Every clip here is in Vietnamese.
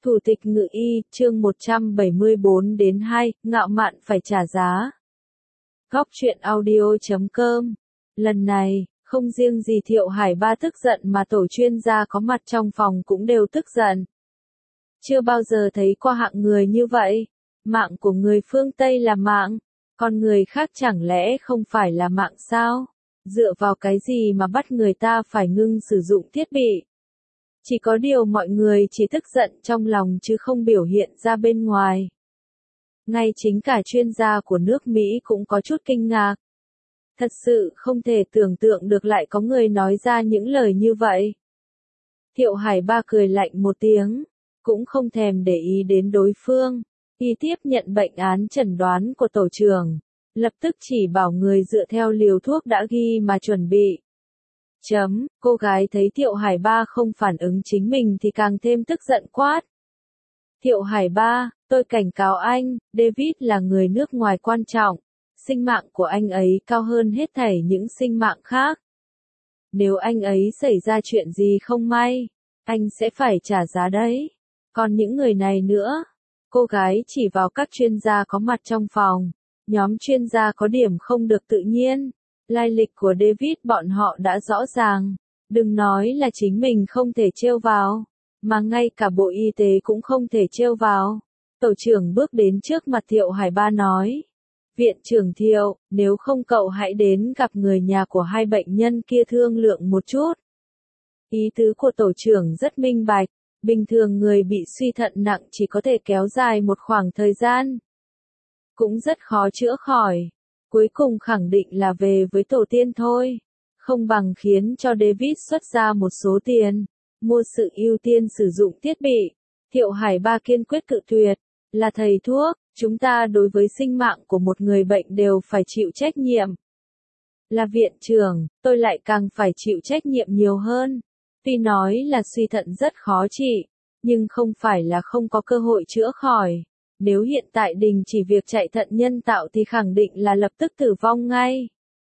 Thủ tịch Ngự y, chương 174-2, ngạo mạn phải trả giá. Góc truyện audio.com. Lần này, không riêng gì Thiệu Hải Ba tức giận mà tổ chuyên gia có mặt trong phòng cũng đều tức giận. Chưa bao giờ thấy qua hạng người như vậy. Mạng của người phương Tây là mạng, còn người khác chẳng lẽ không phải là mạng sao? Dựa vào cái gì mà bắt người ta phải ngưng sử dụng thiết bị? Chỉ có điều mọi người chỉ tức giận trong lòng chứ không biểu hiện ra bên ngoài. Ngay chính cả chuyên gia của nước Mỹ cũng có chút kinh ngạc. Thật sự không thể tưởng tượng được lại có người nói ra những lời như vậy. Thiệu Hải Ba cười lạnh một tiếng, cũng không thèm để ý đến đối phương. Y tiếp nhận bệnh án chẩn đoán của tổ trưởng, lập tức chỉ bảo người dựa theo liều thuốc đã ghi mà chuẩn bị. Cô gái thấy Thiệu Hải Ba không phản ứng chính mình thì càng thêm tức giận quát. Thiệu Hải Ba, tôi cảnh cáo anh, David là người nước ngoài quan trọng. Sinh mạng của anh ấy cao hơn hết thảy những sinh mạng khác. Nếu anh ấy xảy ra chuyện gì không may, anh sẽ phải trả giá đấy. Còn những người này nữa, cô gái chỉ vào các chuyên gia có mặt trong phòng. Nhóm chuyên gia có điểm không được tự nhiên. Lai lịch của David bọn họ đã rõ ràng. Đừng nói là chính mình không thể trêu vào, mà ngay cả Bộ Y tế cũng không thể trêu vào. Tổ trưởng bước đến trước mặt Thiệu Hải Ba nói. Viện trưởng Thiệu, nếu không cậu hãy đến gặp người nhà của hai bệnh nhân kia thương lượng một chút. Ý tứ của tổ trưởng rất minh bạch. Bình thường người bị suy thận nặng chỉ có thể kéo dài một khoảng thời gian. Cũng rất khó chữa khỏi. Cuối cùng khẳng định là về với tổ tiên thôi. Không bằng khiến cho David xuất ra một số tiền, mua sự ưu tiên sử dụng thiết bị. Thiệu Hải Ba kiên quyết cự tuyệt. Là thầy thuốc, chúng ta đối với sinh mạng của một người bệnh đều phải chịu trách nhiệm. Là viện trưởng, tôi lại càng phải chịu trách nhiệm nhiều hơn. Tuy nói là suy thận rất khó trị, nhưng không phải là không có cơ hội chữa khỏi. Nếu hiện tại đình chỉ việc chạy thận nhân tạo thì khẳng định là lập tức tử vong ngay.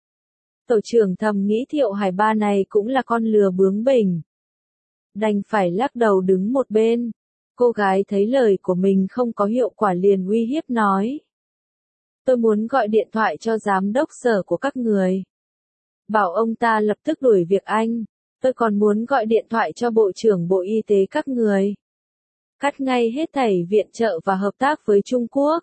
Tổ trưởng thầm nghĩ Thiệu Hải Ba này cũng là con lừa bướng bỉnh. Đành phải lắc đầu đứng một bên. Cô gái thấy lời của mình không có hiệu quả liền uy hiếp nói. Tôi muốn gọi điện thoại cho giám đốc sở của các người. Bảo ông ta lập tức đuổi việc anh. Tôi còn muốn gọi điện thoại cho Bộ trưởng Bộ Y tế các người. Cắt ngay hết thảy viện trợ và hợp tác với Trung Quốc.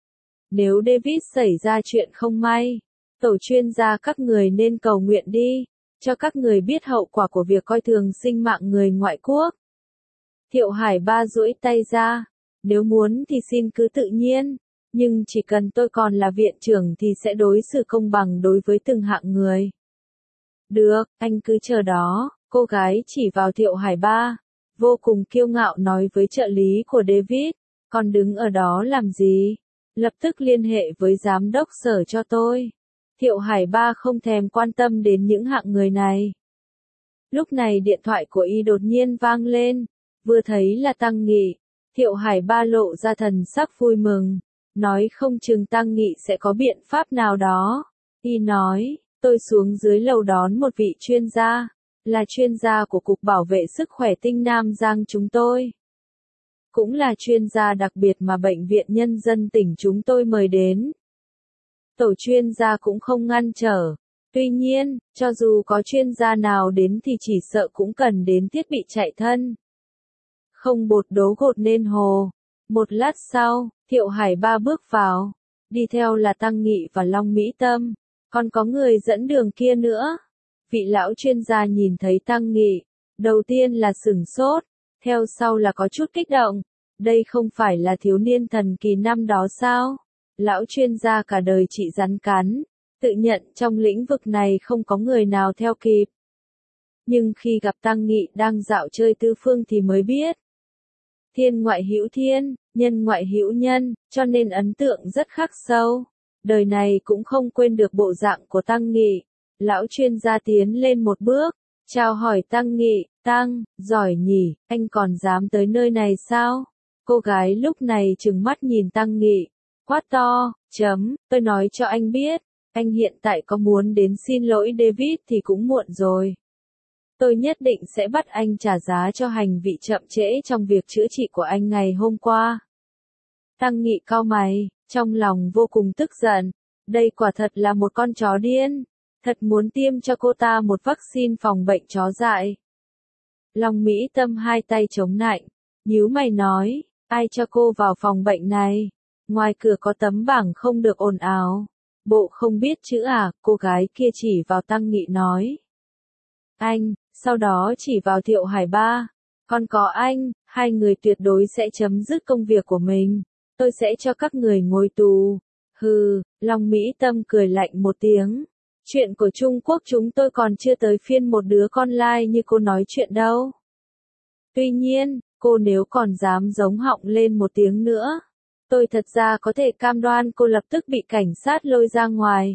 Nếu David xảy ra chuyện không may, tổ chuyên gia các người nên cầu nguyện đi, cho các người biết hậu quả của việc coi thường sinh mạng người ngoại quốc. Thiệu Hải Ba duỗi tay ra, nếu muốn thì xin cứ tự nhiên, nhưng chỉ cần tôi còn là viện trưởng thì sẽ đối xử công bằng đối với từng hạng người. Được, anh cứ chờ đó, cô gái chỉ vào Thiệu Hải Ba, vô cùng kiêu ngạo nói với trợ lý của David, còn đứng ở đó làm gì? Lập tức liên hệ với giám đốc sở cho tôi. Thiệu Hải Ba không thèm quan tâm đến những hạng người này. Lúc này điện thoại của y đột nhiên vang lên, vừa thấy là Tăng Nghị. Thiệu Hải Ba lộ ra thần sắc vui mừng, nói không chừng Tăng Nghị sẽ có biện pháp nào đó. Y nói, tôi xuống dưới lầu đón một vị chuyên gia, là chuyên gia của Cục Bảo vệ Sức khỏe Tinh Nam Giang chúng tôi. Cũng là chuyên gia đặc biệt mà Bệnh viện Nhân dân tỉnh chúng tôi mời đến. Tổ chuyên gia cũng không ngăn trở. Tuy nhiên, cho dù có chuyên gia nào đến thì chỉ sợ cũng cần đến thiết bị chạy thân. Không bột đố gột nên hồ. Một lát sau, Thiệu Hải Ba bước vào. Đi theo là Tăng Nghị và Long Mỹ Tâm. Còn có người dẫn đường kia nữa. Vị lão chuyên gia nhìn thấy Tăng Nghị. Đầu tiên là sửng sốt. Theo sau là có chút kích động. Đây không phải là thiếu niên thần kỳ năm đó sao? Lão chuyên gia cả đời chỉ rắn cắn. Tự nhận trong lĩnh vực này không có người nào theo kịp. Nhưng khi gặp Tăng Nghị đang dạo chơi tứ phương thì mới biết. Thiên ngoại hữu thiên, nhân ngoại hữu nhân, cho nên ấn tượng rất khắc sâu. Đời này cũng không quên được bộ dạng của Tăng Nghị. Lão chuyên gia tiến lên một bước, chào hỏi Tăng Nghị, Tăng, giỏi nhỉ, anh còn dám tới nơi này sao? Cô gái lúc này trừng mắt nhìn Tăng Nghị, quát to, tôi nói cho anh biết, anh hiện tại có muốn đến xin lỗi David thì cũng muộn rồi. Tôi nhất định sẽ bắt anh trả giá cho hành vi chậm trễ trong việc chữa trị của anh ngày hôm qua. Tăng Nghị cau mày, trong lòng vô cùng tức giận. Đây quả thật là một con chó điên. Thật muốn tiêm cho cô ta một vaccine phòng bệnh chó dại. Long Mỹ Tâm hai tay chống nạnh, nhíu mày nói, ai cho cô vào phòng bệnh này? Ngoài cửa có tấm bảng không được ồn ào. Bộ không biết chữ à? Cô gái kia chỉ vào Tăng Nghị nói. Anh, sau đó chỉ vào Thiệu Hải Ba. Còn có anh, hai người tuyệt đối sẽ chấm dứt công việc của mình. Tôi sẽ cho các người ngồi tù. Hừ, Long Mỹ Tâm cười lạnh một tiếng. Chuyện của Trung Quốc chúng tôi còn chưa tới phiên một đứa con lai như cô nói chuyện đâu. Tuy nhiên, cô nếu còn dám giống họng lên một tiếng nữa, tôi thật ra có thể cam đoan cô lập tức bị cảnh sát lôi ra ngoài.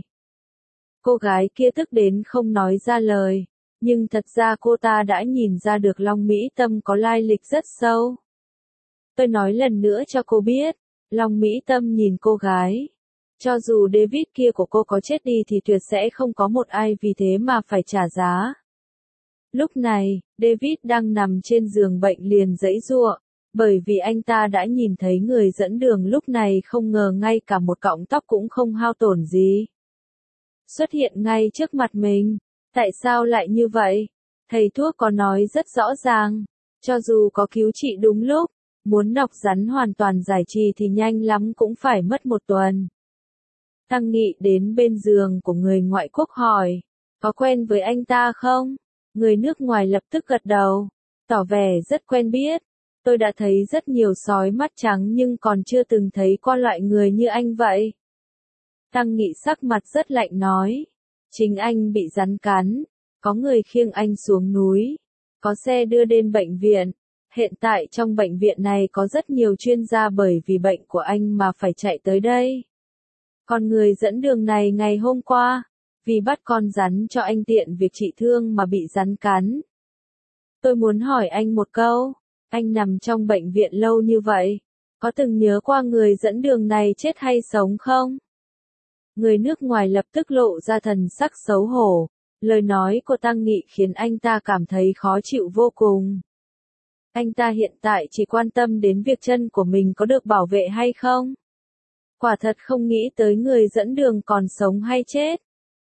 Cô gái kia tức đến không nói ra lời, nhưng thật ra cô ta đã nhìn ra được Long Mỹ Tâm có lai lịch rất sâu. Tôi nói lần nữa cho cô biết, Long Mỹ Tâm nhìn cô gái. Cho dù David kia của cô có chết đi thì tuyệt sẽ không có một ai vì thế mà phải trả giá. Lúc này, David đang nằm trên giường bệnh liền giãy giụa, bởi vì anh ta đã nhìn thấy người dẫn đường lúc này không ngờ ngay cả một cọng tóc cũng không hao tổn gì. Xuất hiện ngay trước mặt mình. Tại sao lại như vậy? Thầy thuốc có nói rất rõ ràng, cho dù có cứu trị đúng lúc, muốn nọc rắn hoàn toàn giải trì thì nhanh lắm cũng phải mất một tuần. Tăng Nghị đến bên giường của người ngoại quốc hỏi, có quen với anh ta không? Người nước ngoài lập tức gật đầu, tỏ vẻ rất quen biết. Tôi đã thấy rất nhiều sói mắt trắng nhưng còn chưa từng thấy qua loại người như anh vậy. Tăng Nghị sắc mặt rất lạnh nói, chính anh bị rắn cắn, có người khiêng anh xuống núi, có xe đưa đến bệnh viện. Hiện tại trong bệnh viện này có rất nhiều chuyên gia bởi vì bệnh của anh mà phải chạy tới đây. Còn người dẫn đường này ngày hôm qua, vì bắt con rắn cho anh tiện việc trị thương mà bị rắn cắn. Tôi muốn hỏi anh một câu, anh nằm trong bệnh viện lâu như vậy, có từng nhớ qua người dẫn đường này chết hay sống không? Người nước ngoài lập tức lộ ra thần sắc xấu hổ, lời nói của Tăng Nghị khiến anh ta cảm thấy khó chịu vô cùng. Anh ta hiện tại chỉ quan tâm đến việc chân của mình có được bảo vệ hay không. Quả thật không nghĩ tới người dẫn đường còn sống hay chết.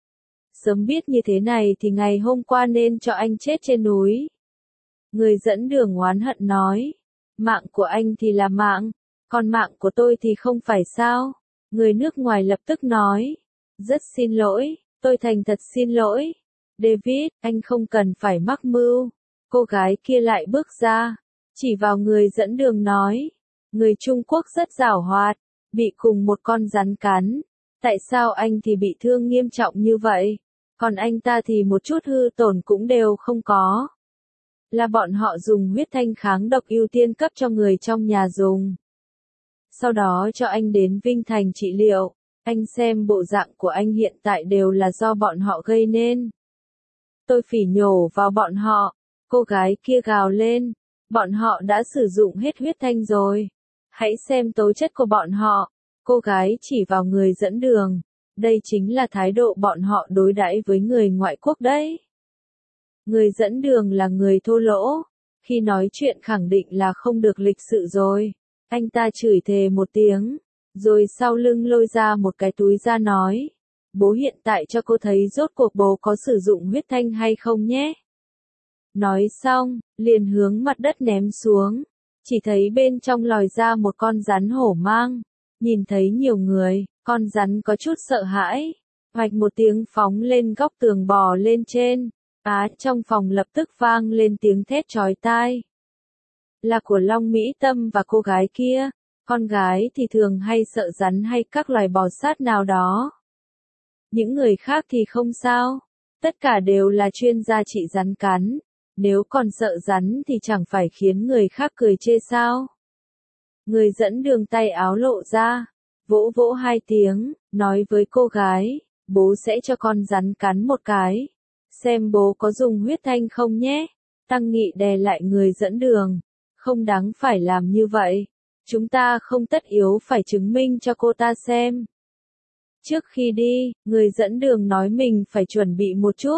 Sớm biết như thế này thì ngày hôm qua nên cho anh chết trên núi. Người dẫn đường oán hận nói, mạng của anh thì là mạng, còn mạng của tôi thì không phải sao? Người nước ngoài lập tức nói, rất xin lỗi, tôi thành thật xin lỗi. David, anh không cần phải mắc mưu. Cô gái kia lại bước ra, chỉ vào người dẫn đường nói, người Trung Quốc rất giảo hoạt, bị cùng một con rắn cắn. Tại sao anh thì bị thương nghiêm trọng như vậy, còn anh ta thì một chút hư tổn cũng đều không có? Là bọn họ dùng huyết thanh kháng độc ưu tiên cấp cho người trong nhà dùng. Sau đó cho anh đến Vinh Thành trị liệu. Anh xem bộ dạng của anh hiện tại đều là do bọn họ gây nên. Tôi phỉ nhổ vào bọn họ. Cô gái kia gào lên. Bọn họ đã sử dụng hết huyết thanh rồi. Hãy xem tố chất của bọn họ. Cô gái chỉ vào người dẫn đường. Đây chính là thái độ bọn họ đối đãi với người ngoại quốc đấy. Người dẫn đường là người thô lỗ. Khi nói chuyện khẳng định là không được lịch sự rồi. Anh ta chửi thề một tiếng, rồi sau lưng lôi ra một cái túi ra nói, bố hiện tại cho cô thấy rốt cuộc bố có sử dụng huyết thanh hay không nhé. Nói xong, liền hướng mặt đất ném xuống, chỉ thấy bên trong lòi ra một con rắn hổ mang. Nhìn thấy nhiều người, con rắn có chút sợ hãi, hoạch một tiếng phóng lên góc tường bò lên trên. Trong phòng lập tức vang lên tiếng thét chói tai. Là của Long Mỹ Tâm và cô gái kia. Con gái thì thường hay sợ rắn hay các loài bò sát nào đó. Những người khác thì không sao. Tất cả đều là chuyên gia trị rắn cắn. Nếu còn sợ rắn thì chẳng phải khiến người khác cười chê sao. Người dẫn đường tay áo lộ ra, vỗ vỗ hai tiếng, nói với cô gái, bố sẽ cho con rắn cắn một cái. Xem bố có dùng huyết thanh không nhé. Tăng Nghị đè lại người dẫn đường. Không đáng phải làm như vậy. Chúng ta không tất yếu phải chứng minh cho cô ta xem. Trước khi đi, người dẫn đường nói mình phải chuẩn bị một chút.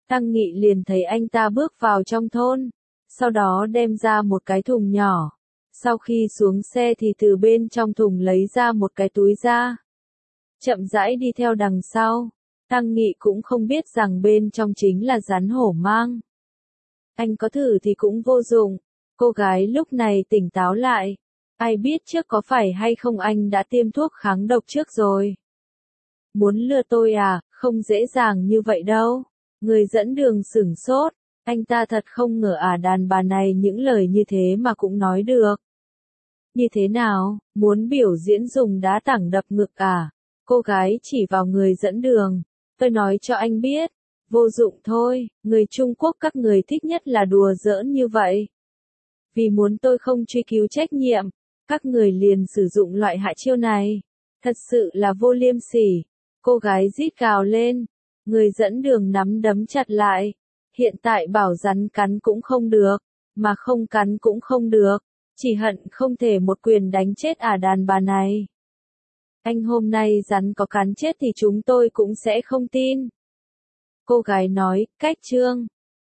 Tăng Nghị liền thấy anh ta bước vào trong thôn, sau đó đem ra một cái thùng nhỏ. Sau khi xuống xe thì từ bên trong thùng lấy ra một cái túi ra. Chậm rãi đi theo đằng sau. Tăng Nghị cũng không biết rằng bên trong chính là rắn hổ mang. Anh có thử thì cũng vô dụng. Cô gái lúc này tỉnh táo lại. Ai biết trước có phải hay không anh đã tiêm thuốc kháng độc trước rồi. Muốn lừa tôi à, không dễ dàng như vậy đâu. Người dẫn đường sửng sốt. Anh ta thật không ngờ đàn bà này những lời như thế mà cũng nói được. Như thế nào, muốn biểu diễn dùng đá tảng đập ngực à? Cô gái chỉ vào người dẫn đường. Tôi nói cho anh biết, vô dụng thôi, người Trung Quốc các người thích nhất là đùa giỡn như vậy. Vì muốn tôi không truy cứu trách nhiệm, các người liền sử dụng loại hạ chiêu này. Thật sự là vô liêm sỉ. Cô gái rít gào lên. Người dẫn đường nắm đấm chặt lại. Hiện tại bảo rắn cắn cũng không được, mà không cắn cũng không được. Chỉ hận không thể một quyền đánh chết đàn bà này. Anh hôm nay rắn có cắn chết thì chúng tôi cũng sẽ không tin. Cô gái nói, cách chương.